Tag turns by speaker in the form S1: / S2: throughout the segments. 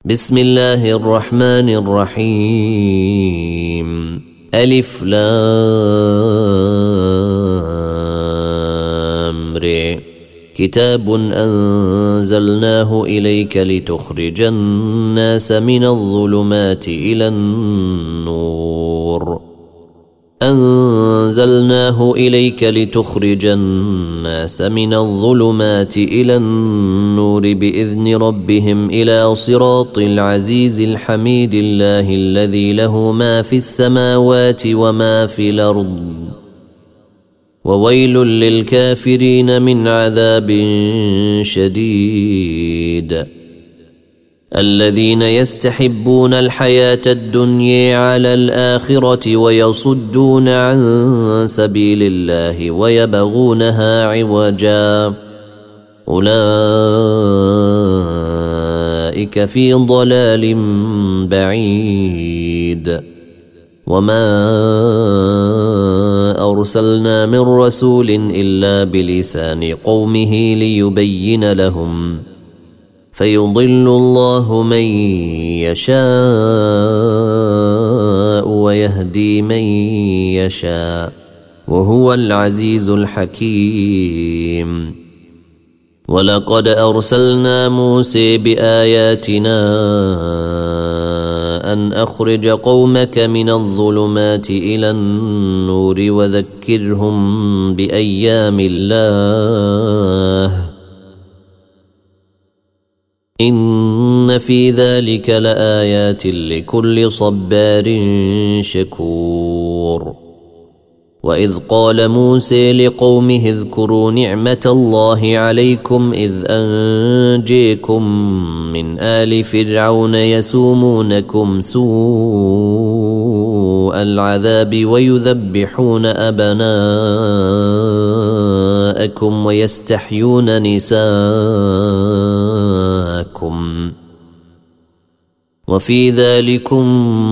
S1: بسم الله الرحمن الرحيم ألف لام ر كتاب أنزلناه إليك لتخرج الناس من الظلمات إلى النور أنزلناه إليك لتخرج الناس من الظلمات إلى النور بإذن ربهم إلى صراط العزيز الحميد الله الذي له ما في السماوات وما في الأرض وويل للكافرين من عذاب شديد الذين يستحبون الحياة الدنيا على الآخرة ويصدون عن سبيل الله ويبغونها عوجا أولئك في ضلال بعيد وما أرسلنا من رسول إلا بلسان قومه ليبين لهم فيضل الله من يشاء ويهدي من يشاء وهو العزيز الحكيم ولقد أرسلنا موسى بآياتنا أن أخرج قومك من الظلمات إلى النور وذكرهم بأيام الله إن في ذلك لآيات لكل صبار شكور وإذ قال موسى لقومه اذكروا نعمة الله عليكم إذ أنجيكم من آل فرعون يسومونكم سوء العذاب ويذبحون أبناءكم ويستحيون نساءكم وفي ذلكم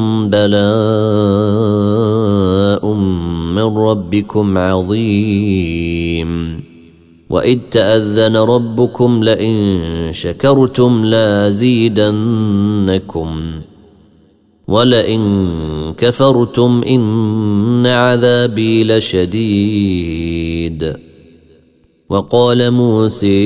S1: بلاء من ربكم عظيم وإذ تأذن ربكم لئن شكرتم لازيدنكم ولئن كفرتم إن عذابي لشديد وقال موسى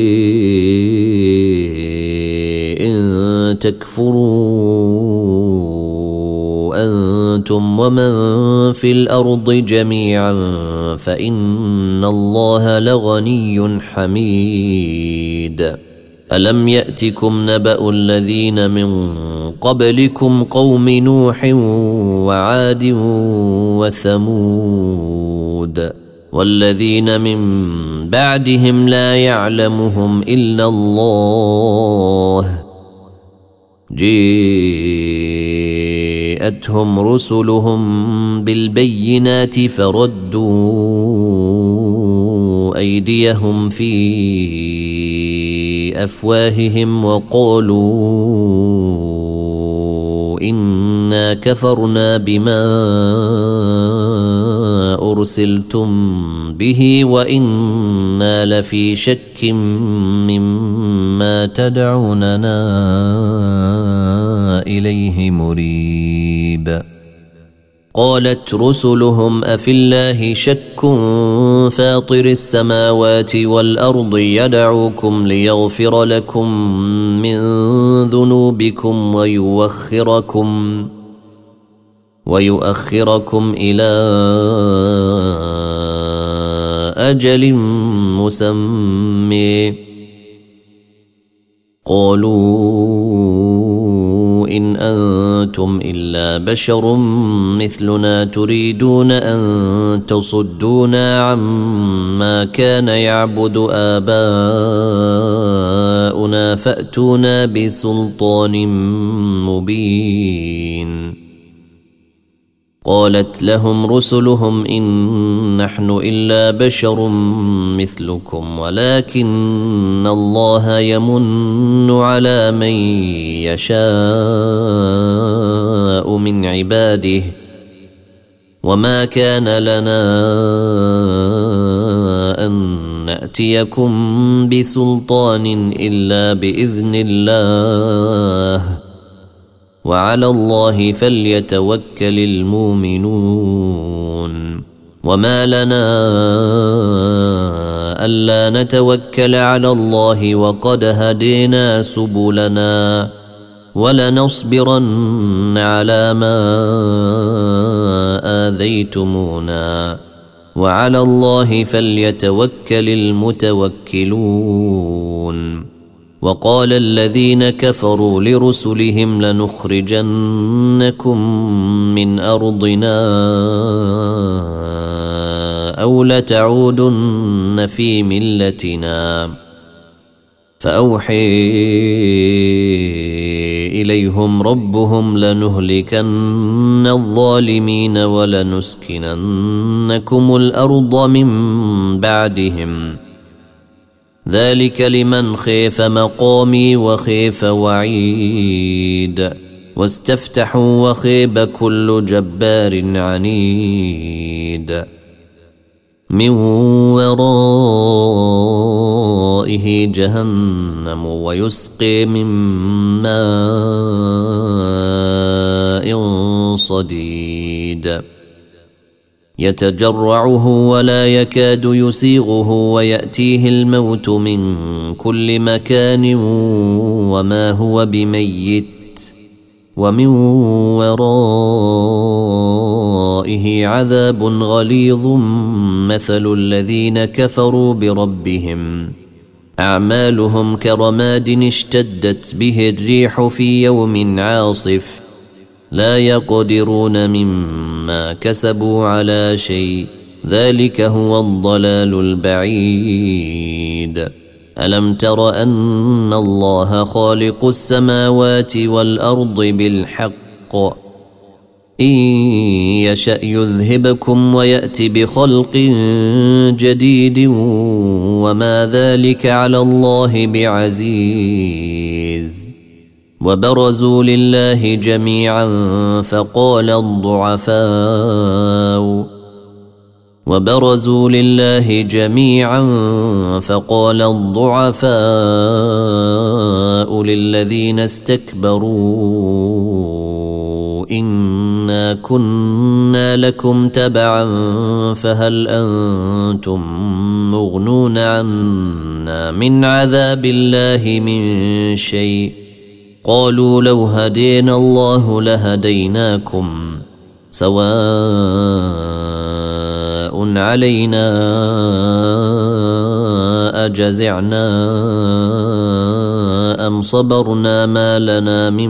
S1: إن تكفروا أنتم ومن في الأرض جميعا فإن الله لغني حميد ألم يأتكم نبأ الذين من قبلكم قوم نوح وعاد وثمود والذين من بعدهم لا يعلمهم إلا الله جاءتهم رسلهم بالبينات فردوا أيديهم في أفواههم وقالوا إنا كفرنا بما أرسلتم به وإنا لفي شك مما تدعوننا إليه مريب قالت رسلهم أفي الله شك فاطر السماوات والأرض يدعوكم ليغفر لكم من ذنوبكم ويؤخركم إلى أجل مسمى قالوا إن أنتم إلا بشر مثلنا تريدون أن تصدونا عما كان يعبد آباؤنا فأتونا بسلطان مبين قالت لهم رسلهم إن نحن إلا بشر مثلكم ولكن الله يمن على من يشاء من عباده وما كان لنا أن نأتيكم بسلطان إلا بإذن الله وعلى الله فليتوكل المؤمنون وما لنا ألا نتوكل على الله وقد هدينا سبلنا ولنصبرن على ما آذيتمونا وعلى الله فليتوكل المتوكلون وقال الذين كفروا لرسلهم لنخرجنكم من أرضنا أو لتعودن في ملتنا فأوحي إليهم ربهم لنهلكن الظالمين ولنسكننكم الأرض من بعدهم ذلك لمن خيف مقامي وخيف وعيد واستفتحوا وخيب كل جبار عنيد من ورائه جهنم ويسقي من ماء صديد يتجرعه ولا يكاد يسيغه ويأتيه الموت من كل مكان وما هو بميت ومن ورائه عذاب غليظ مثل الذين كفروا بربهم أعمالهم كرماد اشتدت به الريح في يوم عاصف لا يقدرون مما كسبوا على شيء ذلك هو الضلال البعيد ألم تر أن الله خالق السماوات والأرض بالحق إن يشأ يذهبكم ويأت بخلق جديد وما ذلك على الله بعزيز وبرزوا لله جميعا فقال الضعفاء للذين استكبروا إنا كنا لكم تبعا فهل أنتم مغنون عنا من عذاب الله من شيء قالوا لو هدينا الله لهديناكم سواء علينا أجزعنا أم صبرنا ما لنا من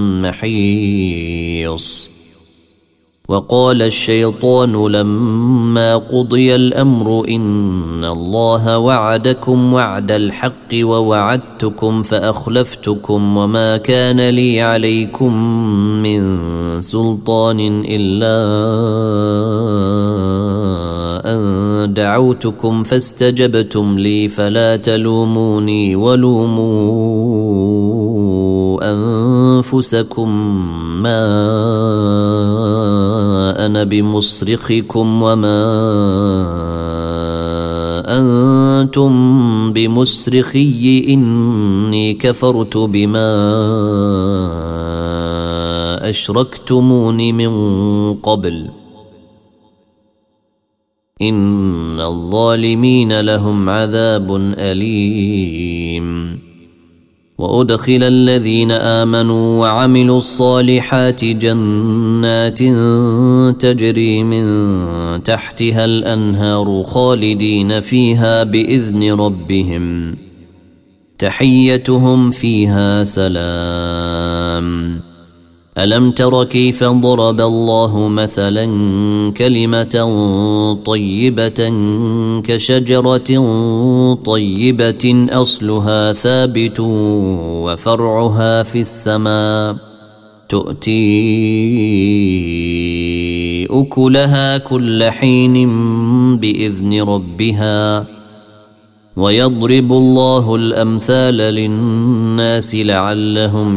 S1: محيص وقال الشيطان لما قضي الأمر إن الله وعدكم وعد الحق ووعدتكم فأخلفتكم وما كان لي عليكم من سلطان إلا أن دعوتكم فاستجبتم لي فلا تلوموني ولوموا أنفسكم ما أنا بمصرخكم وما أنتم بمصرخي إني كفرت بما أشركتمون من قبل إن الظالمين لهم عذاب أليم وأدخل الذين آمنوا وعملوا الصالحات جنات تجري من تحتها الأنهار خالدين فيها بإذن ربهم تحيتهم فيها سلام ألم تر كيف ضرب الله مثلا كلمة طيبة كشجرة طيبة أصلها ثابت وفرعها في السماء تؤتي أكلها كل حين بإذن ربها ويضرب الله الأمثال للناس لعلهم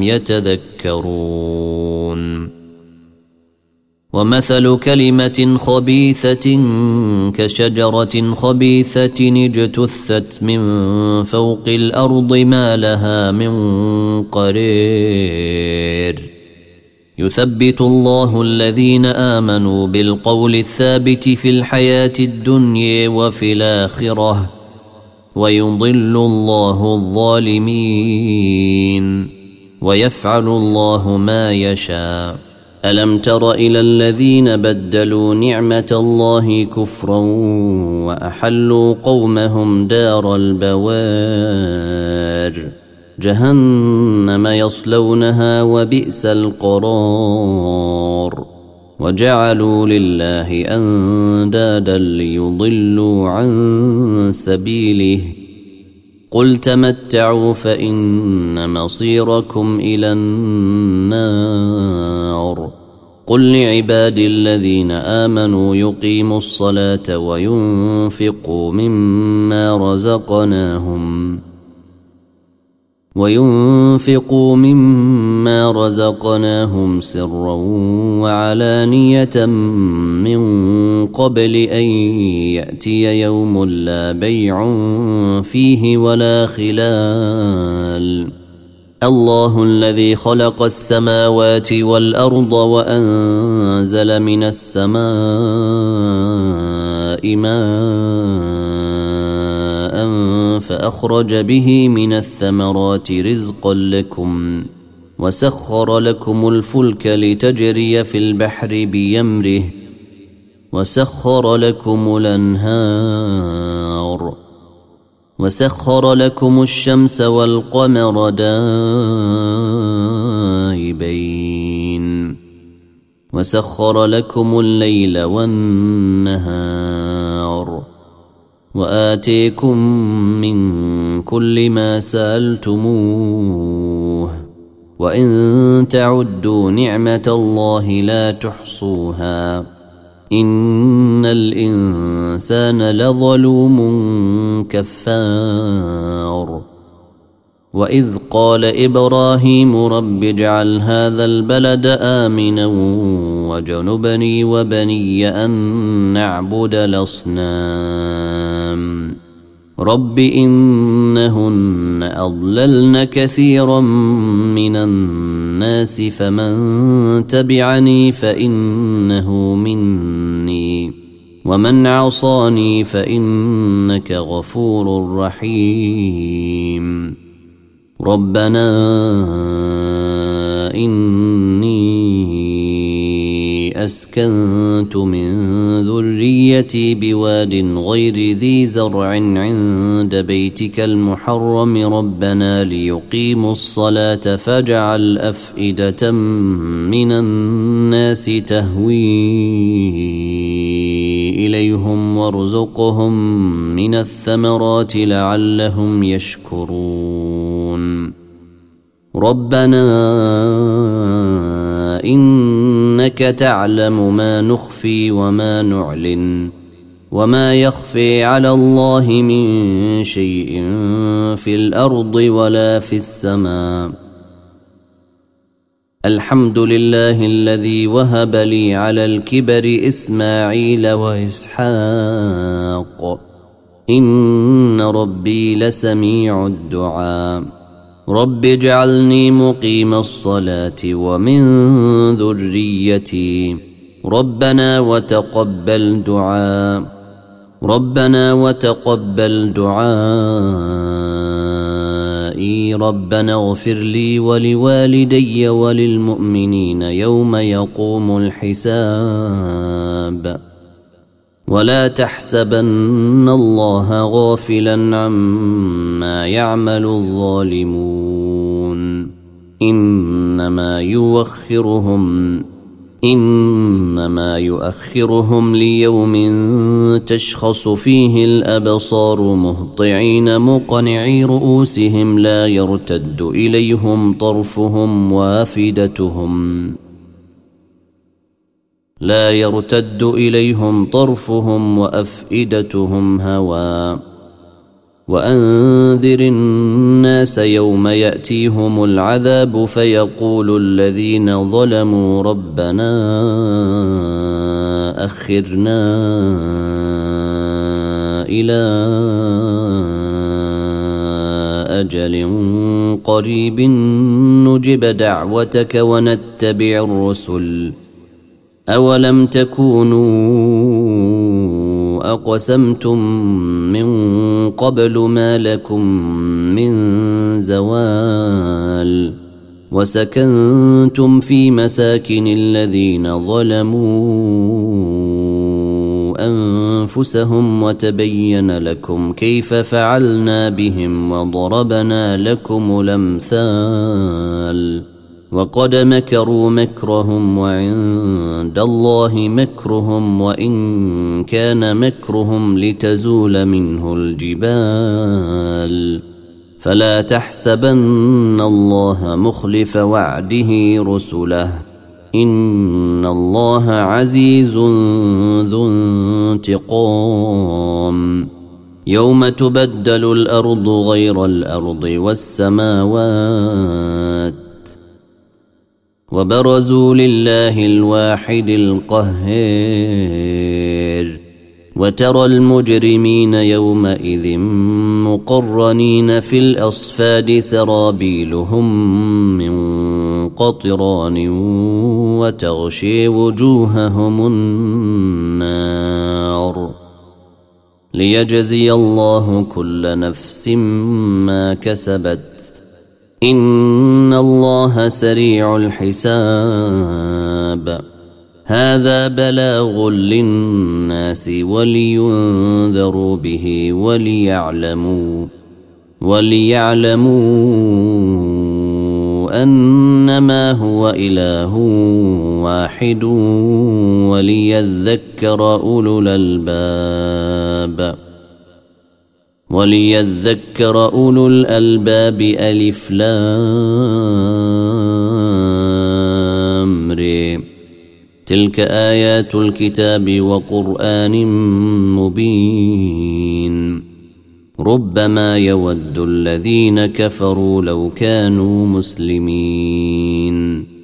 S1: يتذكرون ومثل كلمة خبيثة كشجرة خبيثة اجتثت من فوق الأرض ما لها من قرير يثبت الله الذين آمنوا بالقول الثابت في الحياة الدنيا وفي الآخرة ويضل الله الظالمين ويفعل الله ما يشاء. ألم تر إلى الذين بدلوا نعمة الله كفرا وأحلوا قومهم دار البوار جهنم يصلونها وبئس القرار وجعلوا لله أندادا ليضلوا عن سبيله قل تمتعوا فإن مصيركم إلى النار قل لعبادي الذين آمنوا يقيموا الصلاة وينفقوا مما رزقناهم سرا وعلانية من قبل أن يأتي يوم لا بيع فيه ولا خلال. الله الذي خلق السماوات والأرض وأنزل من السماء ماء فأخرج به من الثمرات رزقا لكم وسخر لكم الفلك لتجري في البحر بأمره وسخر لكم الأنهار وسخر لكم الشمس والقمر دائبين وسخر لكم الليل والنهار وآتيكم من كل ما سألتموه وإن تعدوا نعمة الله لا تحصوها إن الإنسان لظلوم كفار. وإذ قال إبراهيم رب اجعل هذا البلد آمنا وجنبني وبني أن نعبد الأصنام رب إنهن أضللن كثيرا من الناس فمن تبعني فإنه مني ومن عصاني فإنك غفور رحيم. ربنا إني أسكنت من ذريتي بواد غير ذي زرع عند بيتك المحرم ربنا ليقيموا الصلاة فاجعل أفئدة من الناس تهوي إليهم وارزقهم من الثمرات لعلهم يشكرون. ربنا إنك تعلم ما نخفي وما نعلن وما يخفي على الله من شيء في الأرض ولا في السماء. الحمد لله الذي وهب لي على الكبر إسماعيل وإسحاق إن ربي لسميع الدعاء. رب اجعلني مقيم الصلاة ومن ذريتي ربنا وتقبل دعائي ربنا اغفر لي ولوالدي وللمؤمنين يوم يقوم الحساب. ولا تحسبن الله غافلا عما يعمل الظالمون إنما يؤخرهم ليوم تشخص فيه الأبصار مهطعين مقنعي رؤوسهم لا يرتد إليهم طرفهم وأفئدتهم هواء. وأنذر الناس يوم يأتيهم العذاب فيقول الذين ظلموا ربنا أخرنا إلى أجل قريب نجب دعوتك ونتبع الرسل أولم تكونوا أقسمتم من قبل ما لكم من زوال وسكنتم في مساكن الذين ظلموا أنفسهم وتبين لكم كيف فعلنا بهم وضربنا لكم الأمثال وقد مكروا مكرهم وعند الله مكرهم وإن كان مكرهم لتزول منه الجبال فلا تحسبن الله مخلف وعده رسله إن الله عزيز ذو انتقام يوم تبدل الأرض غير الأرض والسماوات وبرزوا لله الواحد القهار وترى المجرمين يومئذ مقرنين في الأصفاد سرابيلهم من قطران وتغشي وجوههم النار ليجزي الله كل نفس ما كسبت إن الله سريع الحساب هذا بلاغ للناس ولينذروا به وليعلموا أنما هو إله واحد وليذكر أولو الألباب ألف لام ر تلك آيات الكتاب وقرآن مبين ربما يود الذين كفروا لو كانوا مسلمين